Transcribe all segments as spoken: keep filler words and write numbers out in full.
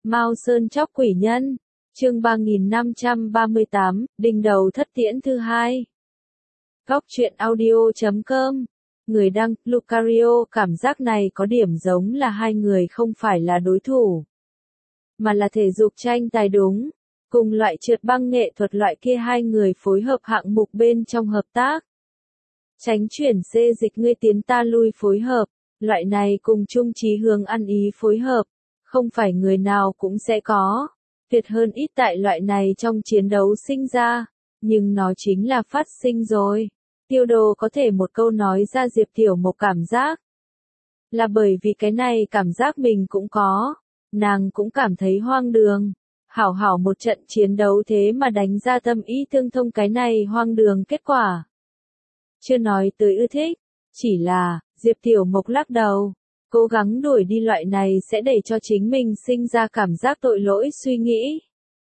Mao Sơn chóc quỷ nhân, chương ba nghìn năm trăm ba mươi tám, đinh đầu thất tiễn thứ hai. Góc truyện audio chấm com. Người đăng, Lucario, cảm giác này có điểm giống là hai người không phải là đối thủ, mà là thể dục tranh tài đúng. Cùng loại trượt băng nghệ thuật loại kia hai người phối hợp hạng mục bên trong hợp tác. Tránh chuyển xê dịch ngươi tiến ta lui phối hợp, loại này cùng chung chí hướng ăn ý phối hợp, không phải người nào cũng sẽ có. Tuyệt hơn ít tại loại này trong chiến đấu sinh ra, nhưng nó chính là phát sinh rồi. Tiêu Đồ có thể một câu nói ra Diệp Tiểu Mộc cảm giác. Là bởi vì cái này cảm giác mình cũng có, nàng cũng cảm thấy hoang đường. Hảo hảo một trận chiến đấu thế mà đánh ra tâm ý tương thông cái này hoang đường kết quả. Chưa nói tới ưa thích, chỉ là, Diệp Tiểu Mộc lắc đầu, cố gắng đuổi đi loại này sẽ để cho chính mình sinh ra cảm giác tội lỗi suy nghĩ.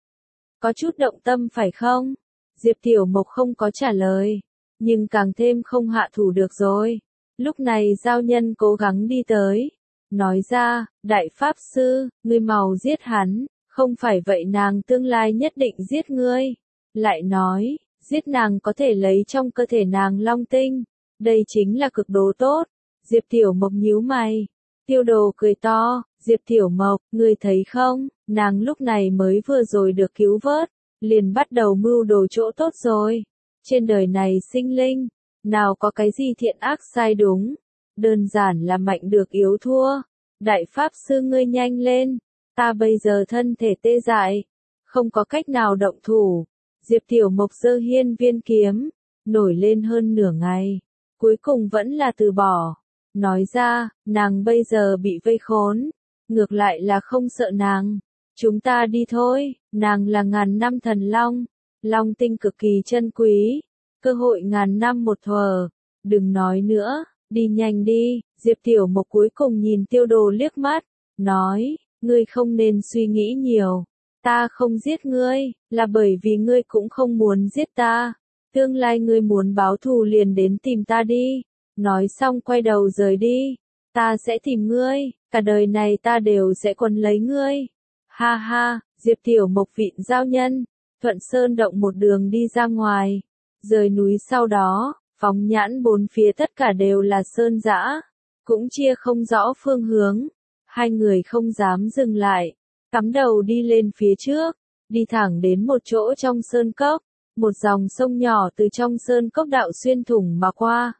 Có chút động tâm phải không? Diệp Tiểu Mộc không có trả lời, nhưng càng thêm không hạ thủ được rồi. Lúc này giao nhân cố gắng đi tới, nói ra, đại pháp sư, ngươi mau giết hắn. Không phải vậy nàng tương lai nhất định giết ngươi. Lại nói, giết nàng có thể lấy trong cơ thể nàng long tinh. Đây chính là cực đồ tốt. Diệp Tiểu Mộc nhíu mày. Tiêu Đồ cười to, Diệp Tiểu Mộc, ngươi thấy không, nàng lúc này mới vừa rồi được cứu vớt, liền bắt đầu mưu đồ chỗ tốt rồi. Trên đời này sinh linh, nào có cái gì thiện ác sai đúng, đơn giản là mạnh được yếu thua. Đại pháp sư ngươi nhanh lên. Ta bây giờ thân thể tê dại, không có cách nào động thủ. Diệp Tiểu Mộc giơ hiên viên kiếm, nổi lên hơn nửa ngày, cuối cùng vẫn là từ bỏ. Nói ra, nàng bây giờ bị vây khốn, ngược lại là không sợ nàng. Chúng ta đi thôi, nàng là ngàn năm thần long, long tinh cực kỳ chân quý, cơ hội ngàn năm một thuở. Đừng nói nữa, đi nhanh đi. Diệp Tiểu Mộc cuối cùng nhìn Tiêu Đồ liếc mắt, nói. Ngươi không nên suy nghĩ nhiều. Ta không giết ngươi, là bởi vì ngươi cũng không muốn giết ta. Tương lai ngươi muốn báo thù liền đến tìm ta đi. Nói xong quay đầu rời đi. Ta sẽ tìm ngươi, cả đời này ta đều sẽ quấn lấy ngươi. Ha ha, Diệp Tiểu Mộc vịn giao nhân, thuận sơn động một đường đi ra ngoài. Rời núi sau đó, phóng nhãn bốn phía tất cả đều là sơn dã, cũng chia không rõ phương hướng. Hai người không dám dừng lại, cắm đầu đi lên phía trước, đi thẳng đến một chỗ trong sơn cốc, một dòng sông nhỏ từ trong sơn cốc đạo xuyên thủng mà qua.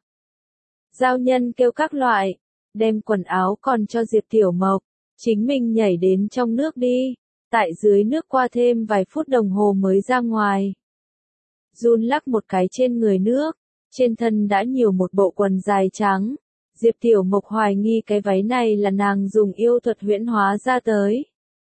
Giao nhân kêu các loại, đem quần áo còn cho Diệp Tiểu Mộc, chính mình nhảy đến trong nước đi, tại dưới nước qua thêm vài phút đồng hồ mới ra ngoài. Run lắc một cái trên người nước, trên thân đã nhiều một bộ quần dài trắng. Diệp Tiểu Mộc hoài nghi cái váy này là nàng dùng yêu thuật huyễn hóa ra tới.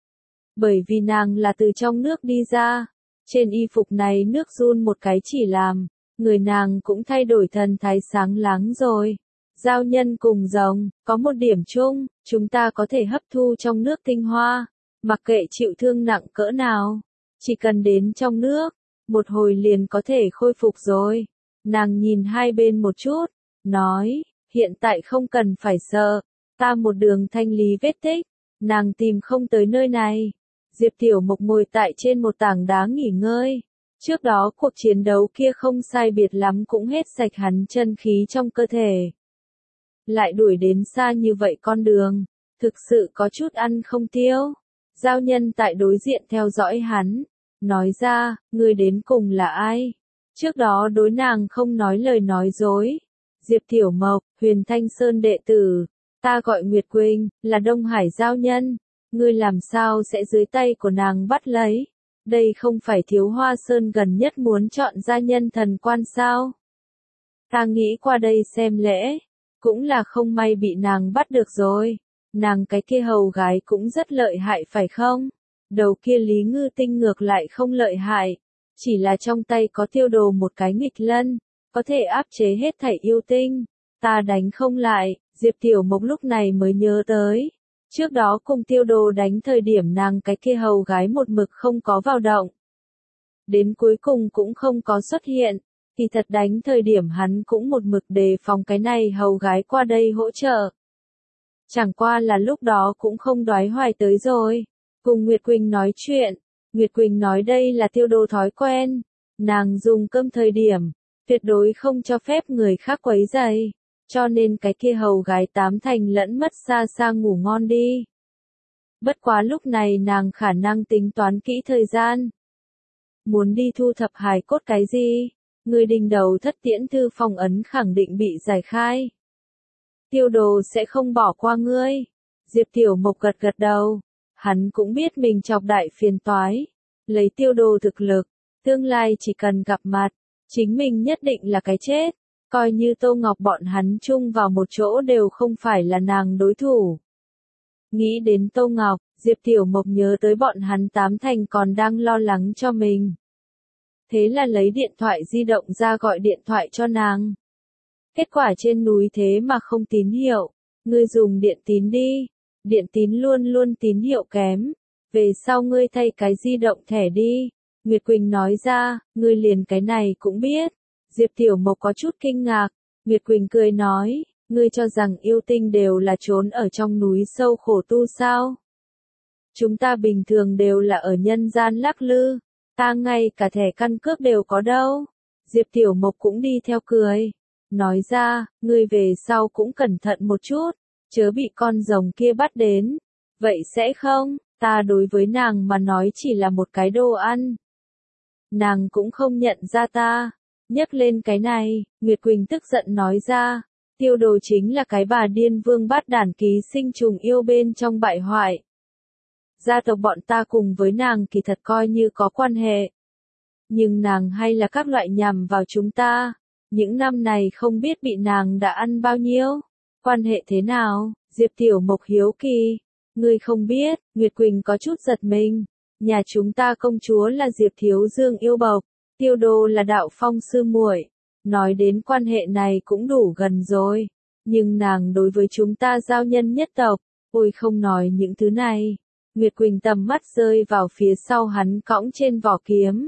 Bởi vì nàng là từ trong nước đi ra, trên y phục này nước run một cái chỉ làm, người nàng cũng thay đổi thần thái sáng láng rồi. Giao nhân cùng rồng, có một điểm chung, chúng ta có thể hấp thu trong nước tinh hoa, mặc kệ chịu thương nặng cỡ nào, chỉ cần đến trong nước, một hồi liền có thể khôi phục rồi. Nàng nhìn hai bên một chút, nói. Hiện tại không cần phải sợ, ta một đường thanh lý vết tích, nàng tìm không tới nơi này. Diệp Tiểu Mộc ngồi tại trên một tảng đá nghỉ ngơi. Trước đó cuộc chiến đấu kia không sai biệt lắm cũng hết sạch hắn chân khí trong cơ thể. Lại đuổi đến xa như vậy con đường, thực sự có chút ăn không tiêu. Giao nhân tại đối diện theo dõi hắn, nói ra, người đến cùng là ai? Trước đó đối nàng không nói lời nói dối. Diệp Tiểu Mộc, Huyền Thanh Sơn đệ tử, ta gọi Nguyệt Quỳnh, là Đông Hải giao nhân, ngươi làm sao sẽ dưới tay của nàng bắt lấy? Đây không phải Thiếu Hoa Sơn gần nhất muốn chọn gia nhân thần quan sao? Ta nghĩ qua đây xem lễ, cũng là không may bị nàng bắt được rồi. Nàng cái kia hầu gái cũng rất lợi hại phải không? Đầu kia Lý Ngư Tinh ngược lại không lợi hại, chỉ là trong tay có Tiêu Đồ một cái nghịch lân. Có thể áp chế hết thảy yêu tinh, ta đánh không lại. Diệp Tiểu Mộc lúc này mới nhớ tới. Trước đó cùng Tiêu Đồ đánh thời điểm nàng cái kia hầu gái một mực không có vào động. Đến cuối cùng cũng không có xuất hiện, thì thật đánh thời điểm hắn cũng một mực đề phòng cái này hầu gái qua đây hỗ trợ. Chẳng qua là lúc đó cũng không đoái hoài tới rồi. cùng Nguyệt Quỳnh nói chuyện. Nguyệt Quỳnh nói đây là Tiêu Đồ thói quen. Nàng dùng cơm thời điểm, tuyệt đối không cho phép người khác quấy rầy. Cho nên cái kia hầu gái tám thành lẫn mất xa xa ngủ ngon đi. Bất quá lúc này nàng khả năng tính toán kỹ thời gian. Muốn đi thu thập hài cốt cái gì? Người đình đầu thất tiễn thư phong ấn khẳng định bị giải khai. Tiêu Đồ sẽ không bỏ qua ngươi. Diệp Tiểu Mộc gật gật đầu. Hắn cũng biết mình chọc đại phiền toái. Lấy Tiêu Đồ thực lực, tương lai chỉ cần gặp mặt, chính mình nhất định là cái chết. Coi như Tô Ngọc bọn hắn chung vào một chỗ đều không phải là nàng đối thủ. Nghĩ đến Tô Ngọc, Diệp Tiểu Mộc nhớ tới bọn hắn tám thành còn đang lo lắng cho mình. Thế là lấy điện thoại di động ra gọi điện thoại cho nàng. Kết quả trên núi thế mà không tín hiệu. Ngươi dùng điện tín đi. Điện tín luôn luôn tín hiệu kém. Về sau ngươi thay cái di động thẻ đi. Nguyệt Quỳnh nói ra, ngươi liền cái này cũng biết. Diệp Tiểu Mộc có chút kinh ngạc. Nguyệt Quỳnh cười nói, ngươi cho rằng yêu tinh đều là trốn ở trong núi sâu khổ tu sao? Chúng ta bình thường đều là ở nhân gian lắc lư. Ta ngay cả thẻ căn cước đều có đâu. Diệp Tiểu Mộc cũng đi theo cười. Nói ra, ngươi về sau cũng cẩn thận một chút. Chớ bị con rồng kia bắt đến. Vậy sẽ không, ta đối với nàng mà nói chỉ là một cái đồ ăn. Nàng cũng không nhận ra ta. Nhắc lên cái này, Nguyệt Quỳnh tức giận nói ra. Tiêu Đồ chính là cái bà điên vương bát đản ký sinh trùng yêu bên trong bại hoại. Gia tộc bọn ta cùng với nàng kỳ thật coi như có quan hệ. Nhưng nàng hay là các loại nhằm vào chúng ta. Những năm này không biết bị nàng đã ăn bao nhiêu. Quan hệ thế nào? Diệp Tiểu Mộc hiếu kỳ. Ngươi không biết, Nguyệt Quỳnh có chút giật mình. Nhà chúng ta công chúa là Diệp Thiếu Dương yêu bộc. Tiêu Đồ là đạo phong sư muội. Nói đến quan hệ này cũng đủ gần rồi. Nhưng nàng đối với chúng ta giao nhân nhất tộc. Ôi không nói những thứ này. Nguyệt Quỳnh tầm mắt rơi vào phía sau hắn cõng trên vỏ kiếm.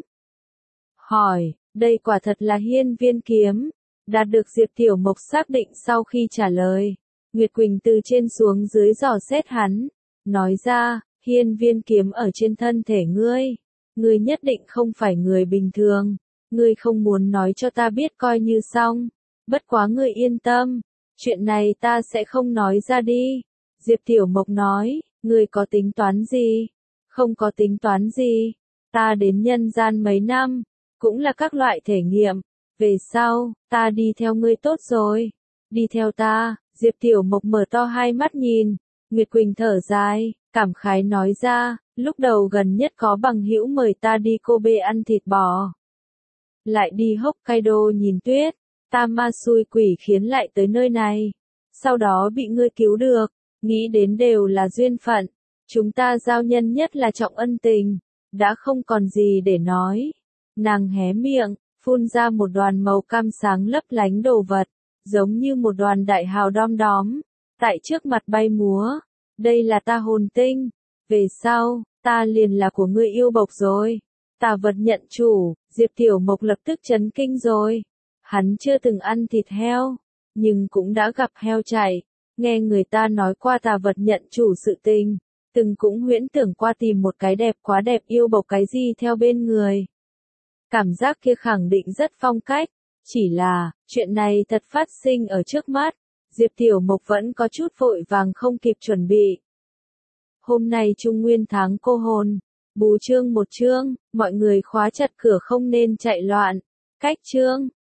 Hỏi, đây quả thật là hiên viên kiếm. Đạt được Diệp Tiểu Mộc xác định sau khi trả lời. Nguyệt Quỳnh từ trên xuống dưới dò xét hắn. Nói ra, hiên viên kiếm ở trên thân thể ngươi. Ngươi nhất định không phải người bình thường. Ngươi không muốn nói cho ta biết coi như xong. Bất quá ngươi yên tâm. Chuyện này ta sẽ không nói ra đi. Diệp Tiểu Mộc nói, ngươi có tính toán gì? Không có tính toán gì. Ta đến nhân gian mấy năm. Cũng là các loại thể nghiệm. Về sau, ta đi theo ngươi tốt rồi. Đi theo ta, Diệp Tiểu Mộc mở to hai mắt nhìn. Nguyệt Quỳnh thở dài, cảm khái nói ra, lúc đầu gần nhất có bằng hữu mời ta đi Kobe ăn thịt bò. Lại đi Hokkaido nhìn tuyết, ta ma xui quỷ khiến lại tới nơi này. Sau đó bị ngươi cứu được, nghĩ đến đều là duyên phận. Chúng ta giao nhân nhất là trọng ân tình, đã không còn gì để nói. Nàng hé miệng, phun ra một đoàn màu cam sáng lấp lánh đồ vật, giống như một đoàn đại hào đom đóm, tại trước mặt bay múa. Đây là ta hồn tinh, về sau, ta liền là của ngươi yêu bộc rồi. Tà vật nhận chủ, Diệp Tiểu Mộc lập tức chấn kinh rồi. Hắn chưa từng ăn thịt heo, nhưng cũng đã gặp heo chạy, nghe người ta nói qua tà vật nhận chủ sự tình, từng cũng huyễn tưởng qua tìm một cái đẹp quá đẹp yêu bộc cái gì theo bên người. Cảm giác kia khẳng định rất phong cách, chỉ là, chuyện này thật phát sinh ở trước mắt, Diệp Tiểu Mộc vẫn có chút vội vàng không kịp chuẩn bị. Hôm nay Trung Nguyên tháng cô hồn, bù chương một chương, mọi người khóa chặt cửa không nên chạy loạn, cách chương.